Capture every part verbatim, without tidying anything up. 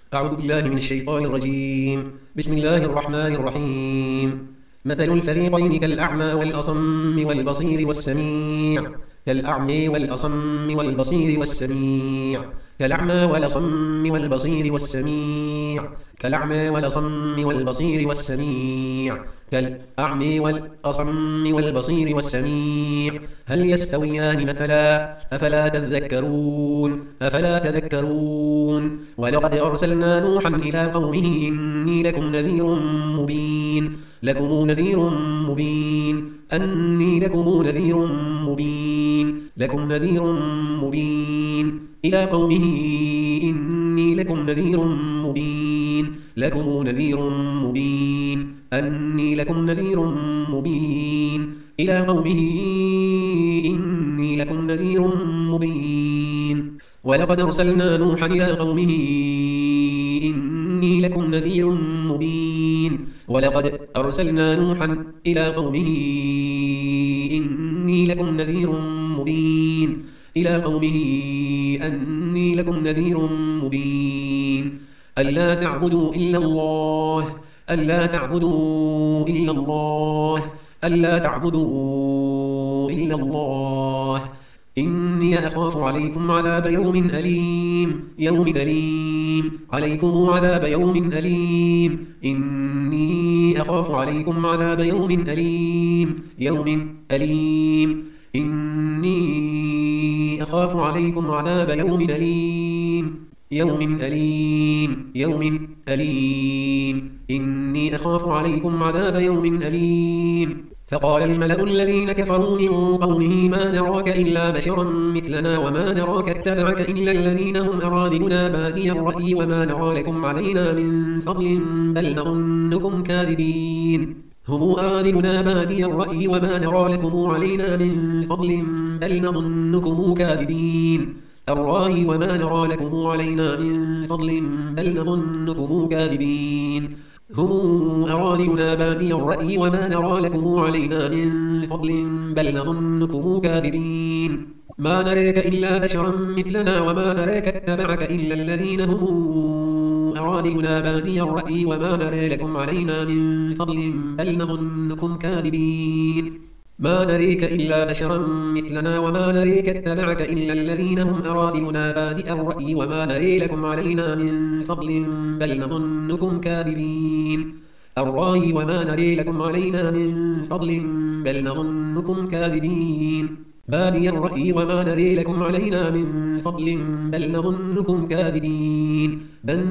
أعوذ بالله من الشيطان الرجيم. بسم الله الرحمن الرحيم. مثل الفريقين كالأعمى والأصم والبصير والسميع كالأعمى والأصم والبصير والسميع كالأعمى والأصم والبصير والسميع كالأعمى والأصم والبصير والسميع كالأعمى والأصم والبصير والسميع هل يستويان مثلا أفلا تذكرون أفلا تذكرون ولقد أرسلنا نوحا إلى قومه إني لكم نذير مبين لكم نذير مبين أني لكم نذير مبين لكم نذير مبين إلى قومه إني لكم نذير مبين لكم نذير مبين أني لكم نذير مبين إلى قومه إني لكم نذير مبين ولقد أرسلنا نوحا إلى قومه إني لكم نذير مبين ولقد أرسلنا نوحا إلى قومه إني لكم نذير مبين إلى قومه أني لكم نذير مبين ألا تعبدوا إلا الله ألا تعبدوا إلا الله ألا تعبدوا إلا الله إني أخاف عليكم عذاب يوم أليم يوم أليم عليكم عذاب يوم أليم إني أخاف عليكم عذاب يوم أليم يوم أليم إني أخاف عليكم عذاب يوم أليم يوم أليم يوم أليم إني أخاف عليكم عذاب يوم أليم فقال الملأ الذين كفروا من قومه ما نراك إلا بشرا مثلنا وما نراك اتبعك إلا الذين هم أراذلنا بادي الرأي وما نرى لكم علينا من فضل بل نظنكم كاذبين هم أراذلنا بادي الرأي وما نرى لكم علينا من فضل بل نظنكم كاذبين الرأي وما نرى لكم علينا من فضل بل نظنكم كاذبين هم أراذلنا بادي الرأي وما نرى لكم علينا من فضل بل نظنكم كاذبين ما نريك إلا بشرا مثلنا وما نريك اتبعك إلا الذين هم أراذلنا بادي الرأي وما نرى لكم علينا من فضل بل نظنكم كاذبين ما نريك إلا بشرا مثلنا وما نريك اتبعك إلا الذين هم أراذلنا بادئ الرأي وما نري لكم علينا من فضل بل نظنكم كاذبين الرأي وما نري لكم علينا من فضل بل نظنكم كاذبين بادي الرأي وما نري لكم علينا من فضل بل نظنكم كاذبين بل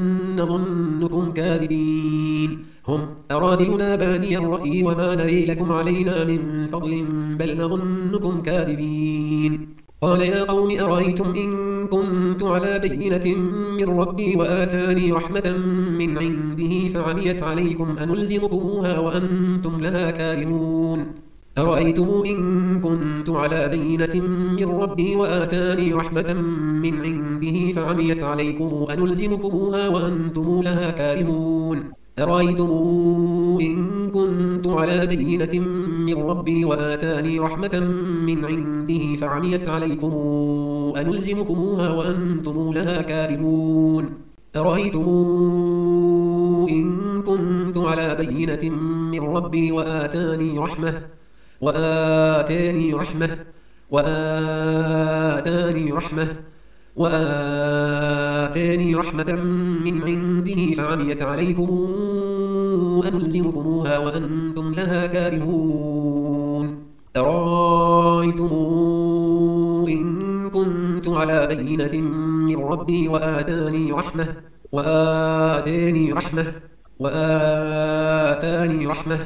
نظنكم كاذبين هم أراذلنا بادي الرأي وما نري لكم علينا من فضل بل نظنكم كاذبين قال يا قوم أرأيتم إن كنت على بينة من ربي وآتاني رحمة من عنده فعميت عليكم أنلزمكموها وأنتم لها كارهون أرأيتم إن كنت على بينة من ربي وآتاني رحمة من عنده فعميت عليكم أنلزمكموها وأنتم لها كارهون أرأيتم إن كنت على بينة من ربي وآتاني رحمة من عنده فعميت عليكم أنلزمكموها وأنتم لها كارهون أرأيتم إن كنت على بينة من ربي وآتاني رحمة وآتاني رحمة وآتاني رحمة وآتاني رحمة من عنده فعميت عليكم أنلزمكموها وأنتم لها كارهون أرأيتم إن كنت على بينة من ربي وآتاني رحمة وآتاني رحمة وآتاني رحمة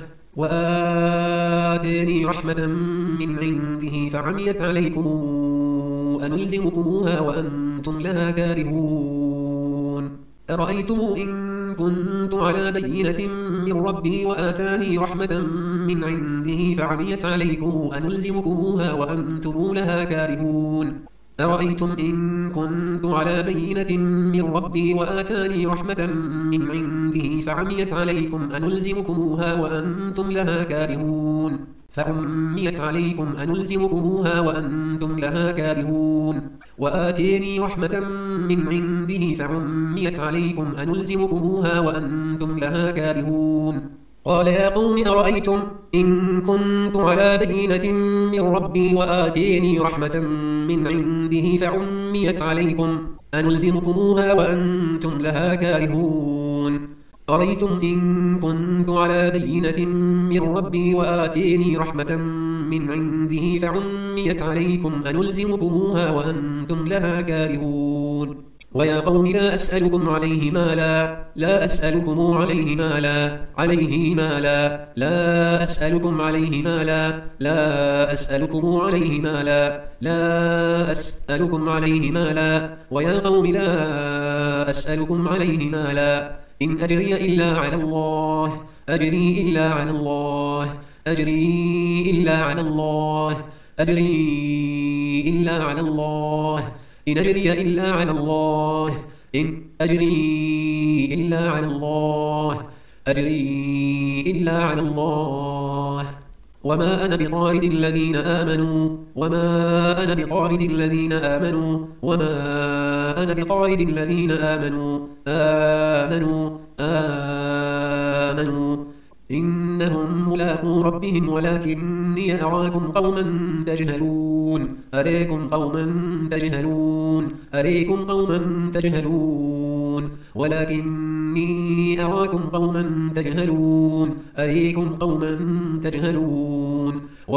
وآتاني رحمة من عنده فعميت عليكم أنلزمكموها وأنتم لها كارهون أرأيتم إن كنت على بينة من ربي وآتاني رحمة من عنده فعميت عليكم أنلزمكموها وأنتم لها كارهون أرأيتم إن كنت على بينة من ربي وآتاني رحمة من عنده فعميت عليكم أنلزمكموها وأنتم لها كارهون فعميت عليكم أنلزمكموها وأنتم لها كارهون وآتيني رحمة من عنده فعميت عليكم أنلزمكموها وأنتم لها كارهون قال يا قوم أرأيتم إن كنت على بينة من ربي وآتيني رحمة من عنده فعميت عليكم أنلزمكموها وأنتم لها كارهون أرأيتم إن كنت على بينة من ربي وآتيني رحمة من عنده فعميت عليكم أنلزمكموها وأنتم لها كارهون ويا قوم لا أسألكم عليه مالا لا أسألكم عليه مالا عليه مالا لا أسألكم عليه مالا لا أسألكم عليه مالا لا أسألكم عليه مالا ويا قوم لا أسألكم عليه مالا إن أجري إلا على الله أجري إلا على الله أجري إلا على الله أجري إلا على الله إن أجري إلا على الله إن أجري إلا على الله أجري إلا على الله وما أنا بطارد الذين آمنوا وما أنا بطارد الذين آمنوا وما أنا بطارد الذين آمنوا آمنوا آمنوا إنهم ملاقو ربهم ولكني أراكم قوما تجهلون أريكم قوما تجهلون أريكم قوما تجهلون ولكني أراكم قوما تجهلون أريكم قوما تجهلون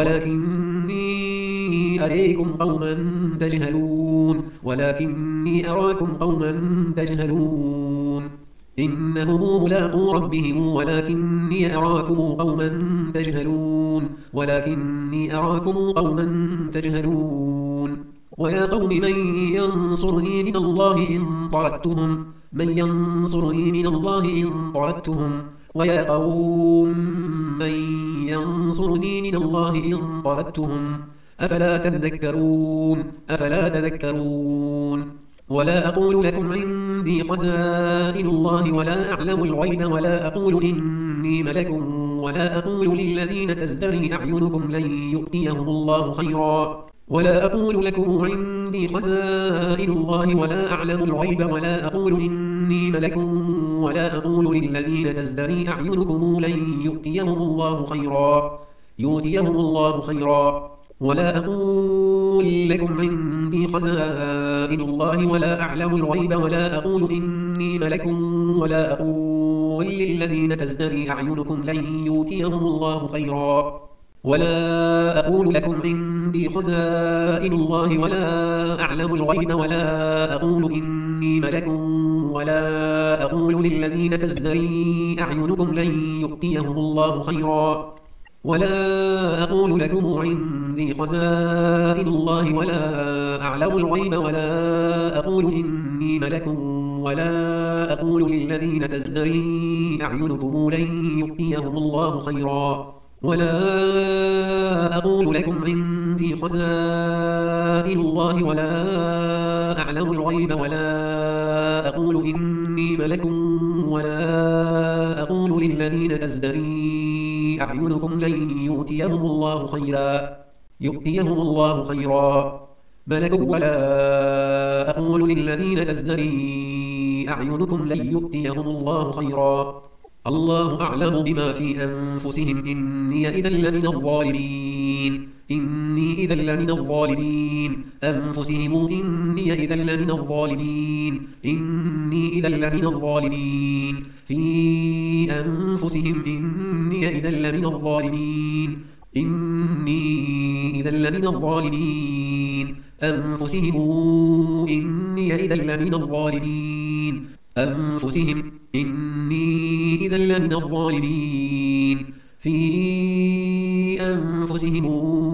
ولكني أريكم قوما تجهلون ولكني أراكم قوما تجهلون إنهم ملاقو ربهم ولكني أراكم قوما تجهلون ولكني أراكم قوما تجهلون ويا قوم من ينصرني من الله إن طردتهم من ينصرني من الله إن طردتهم ويا قوم من ينصرني من الله إن طردتهم أفلا تذكرون أفلا تذكرون ولا أقول لكم عندي خزائن الله ولا أعلم الغيب ولا أقول إني ملك ولا أقول للذين تزدري أعينكم لن يؤتيهم الله خيرا ولا أقول لكم عندي خزائن الله ولا أعلم الغيب ولا أقول إني ملك ولا أقول للذين تزدري أعينكم لن يؤتيهم الله خيرا يؤتيهم الله خيرا ولا أقول لكم عندي خزائن الله ولا أعلم الغيب ولا أقول إني ملك ولا أقول للذين تزدري أعينكم لن يؤتيهم الله خيرا ولا أقول لكم عندي خزائن الله ولا أعلم الغيب ولا أقول إني ملك ولا أقول للذين تزدري أعينكم لن يؤتيهم الله خيرا ولا أقول لكم عندي خزائن الله ولا أعلم الغيب ولا أقول إني ملك ولا أقول للذين تزدري أعينكم لن يؤتيهم الله خيرا ولا أقول لكم عندي خزائن الله ولا أعلم الغيب ولا أقول إني ملك ولا أقول للذين تزدري أعينكم لن يؤتيهم الله خيرا يؤتيهم الله خيرا ملك ولا أقول للذين تزدري أعينكم لن يؤتيهم الله خيرا الله أعلم بما في أنفسهم إني إذا لمن الظالمين إني إذا لمن الظالمين أنفسهم إني إذا لمن الظالمين إني إذا لمن الظالمين في أنفسهم إني إذا لمن الظالمين إني إذا لمن الظالمين أنفسهم إني إذا لمن الظالمين أنفسهم إني إذا لمن الظالمين في أنفسهم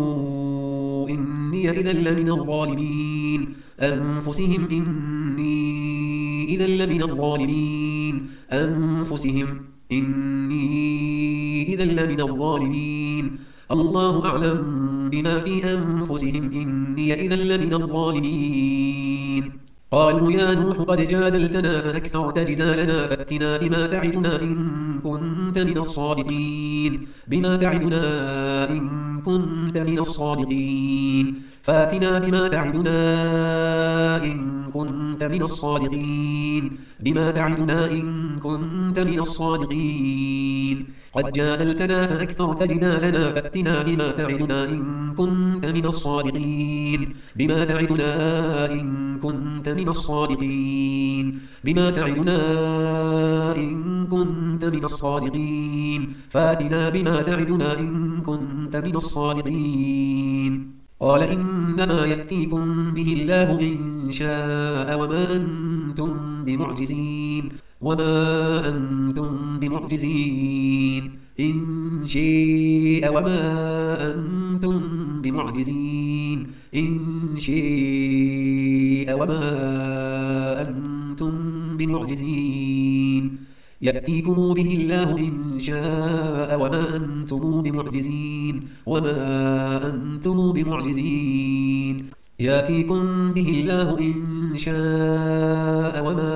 إني إذا لمن الظالمين أنفسهم إني إذا لمن الظالمين أنفسهم إني إذا لمن الظالمين الله أعلم بما في أنفسهم إني إذا لمن الظالمين قالوا يا نوح قد جادلتنا فأكثرت جدالنا فأتنا بما تعدنا إن كنت من الصادقين بما تعدنا إن كنت من الصادقين فأتنا بما تعدنا إن كنت من الصادقين بما تعدنا إن كنت من الصادقين قد جادلتنا فأكثرت جدالنا فأتنا بما تعدنا إن كنت من الصادقين بما تعدنا إن كنت من الصادقين بما تعدنا إن كنت من الصادقين فأتنا بما تعدنا إن كنت من الصادقين قال إنما يأتيكم به الله إن شاء وما أنتم بمعجزين وما أنتم بمعجزين إن شاء وما أنتم بمعجزين إن شاء وما أنتم بمعجزين يأتيكم به الله إن شاء وما أنتم بمعجزين وما أنتم بمعجزين يأتيكم به الله إن شاء وما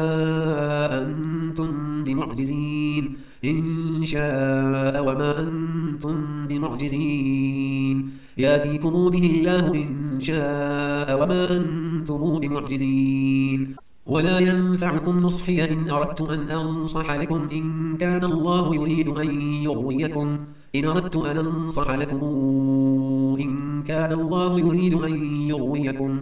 أنتم بمعجزين إن شاء وما أنتم بمعجزين يأتيكم به الله إن شاء وما أنتم بمعجزين ولا ينفعكم نصحي إن أردت أن أنصح لكم إن كان الله يريد أن يغويكم إن أردت أن أنصح لكم إن كان الله يريد أن يغويكم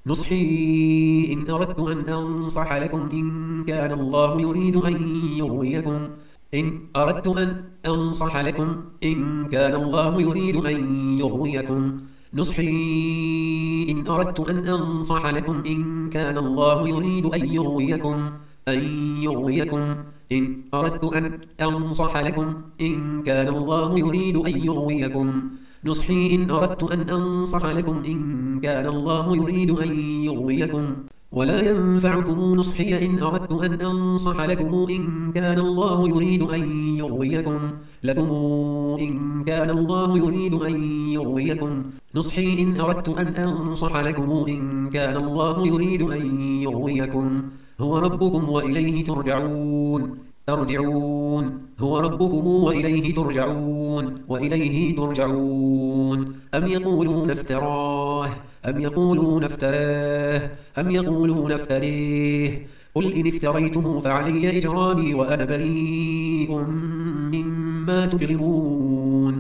نصحي إن أردت أن أنصح لكم إن كان الله يريد أن يغويكم إن أردت أن أنصح لكم إن كان الله يريد أن يغويكم نصحي إن أردت أن أنصح لكم إن كان الله يريد أن يغويكم أن يغويكم إن أردت أن أنصح لكم إن كان الله يريد أن يغويكم نصحي إن أردت أن أنصح لكم إن كان الله يريد أن يغويكم ولا ينفعكم نصحي إن أردت أن أنصح لكم إن كان الله يريد أن يغويكم لكم إن كان الله يريد أن يغويكم نصحي إن أردت أن أنصح لكم إن كان الله يريد أن يغويكم هو ربكم وإليه ترجعون ترجعون هو ربكم وإليه ترجعون وإليه ترجعون أم يقولون افتراه أم يقولون افتراه أم يقولون افتريه قل إن افتريته فعلي إجرامي وأنا بريء مما تجرمون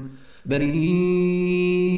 بريء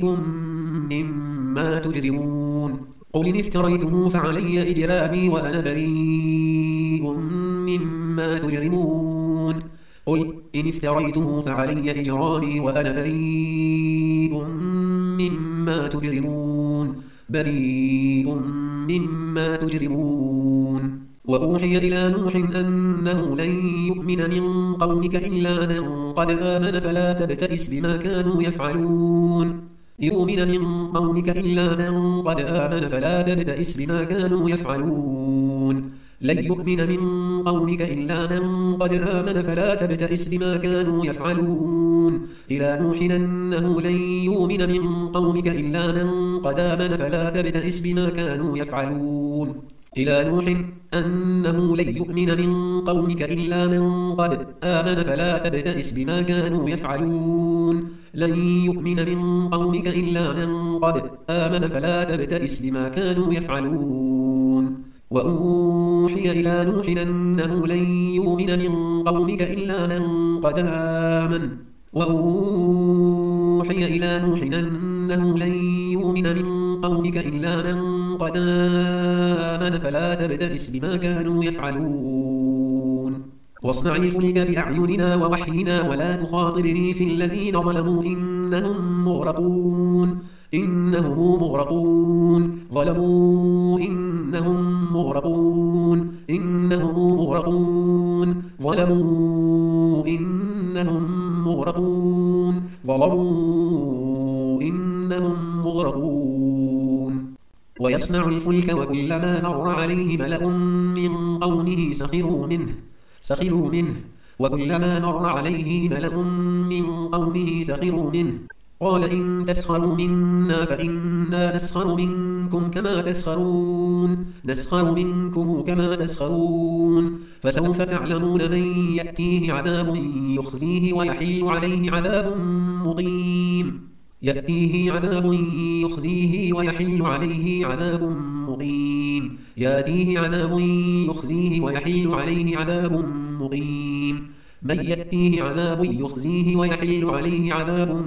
مما تجرمون قل إن افتريته فعلي إجرامي وأنا بريء مما تجرمون قل إن افتريته فعلي إجرامي وأنا بريء مما تجرمون بريء مما تجرمون وأوحي إلى نوح أنه لن يؤمن من قومك إلا من قد آمن فلا تبتئس بما كانوا يفعلون يؤمن من قومك إلا من قد آمن فلا تبتئس بما كانوا يفعلون لن يؤمن من قومك إلا من قد آمن فلا تبتئس بما كانوا يفعلون إلى نوح أنه لن يؤمن من قومك إلا من قد آمن فلا تبتئس بما كانوا يفعلون إلى نوح أنه لن يؤمن من قومك إلا من قد آمن فلا تبتئس بما كانوا يفعلون لن يؤمن من قومك إلا من قد آمن فلا تبتئس بما كانوا يفعلون وأوحي إلى نوح أنه لن يؤمن من قومك إلا من قد آمن وأوحي إلى نوح أنه لن يؤمن من قومك إلا من قد آمن فلا تبتئس بما كانوا يفعلون واصنع الفلك بأعيننا ووحينا ولا تخاطبني في الذين ظلموا إنهم مغرقون إنهم مغرقون ظلموا إنهم مغرقون إنهم مغرقون ظلموا إنهم مغرقون ظلموا إنهم مغرقون ويصنع الفلك وكلما مر عليه ملأ من قومه سخروا منه سخروا منه وكلما مر عليه ملأ من قومه سخروا منه قال إن تسخروا منا فإنا نسخر منكم كما تسخرون نسخر منكم كما تسخرون فسوف تعلمون من يأتيه عذاب يخزيه ويحل عليه عذاب مقيم يأتيه عذاب يخزيه ويحل عليه عذاب مقيم يأتيه عذاب يخزيه ويحل عليه عذاب مقيم من يأتيه عذاب يخزيه ويحل عليه عذاب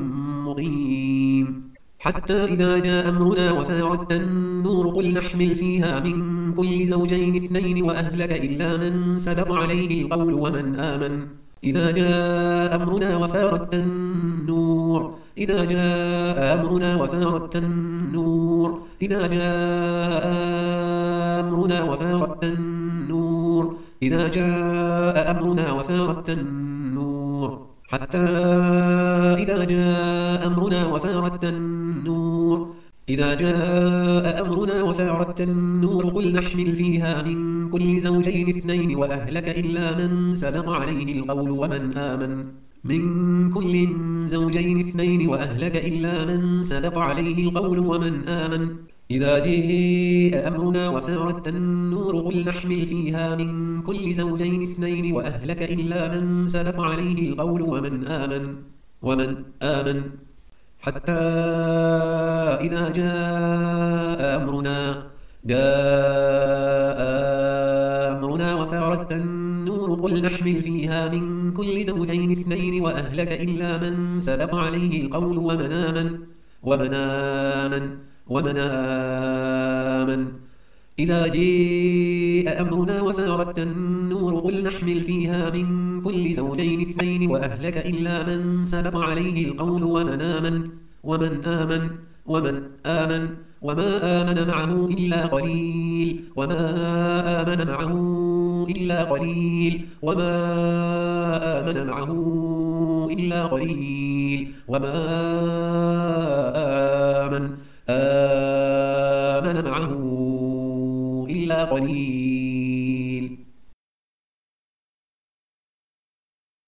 مقيم حتى إذا جاء أمرنا وفارت النور قل نحمل فيها من كل زوجين اثنين وأهلك إلا من سبق عليه القول ومن آمن إذا جاء أمرنا وفارت النور إذا جاء أمرنا وفارت النور إذا جاء أمرنا وفارت النور إذا جاء أمرنا وفارت النور حتى إذا جاء أمرنا وفارت النور إذا جاء أمرنا وفارت النور قل نحمل فيها من كل زوجين اثنين وأهلك إلا من سبق عليه القول ومن آمن من كل زوجين اثنين وأهلك إلا من سبق عليه القول ومن آمن إذا جاء أمرنا وفارت النور قل نحمل فيها من كل زوجين اثنين وأهلك إلا من سبق عليه القول ومن آمن ومن آمن حتى إذا جاء أمرنا جاء أمرنا وفارت النور قل نحمل فيها من كل زوجين اثنين وأهلك إلا من سبق عليه القول ومن آمن ومن آمن ومن آمن إذا جاء أمرنا وفارت النور قل نحمل فيها من كل زوجين اثنين وأهلك إلا من سبق عليه القول ومن آمن ومن آمن ومن آمن وما آمن معه إلا قليل وما آمن معه إلا قليل وما آمن معه إلا قليل وما آمن آمن معه إلا قليل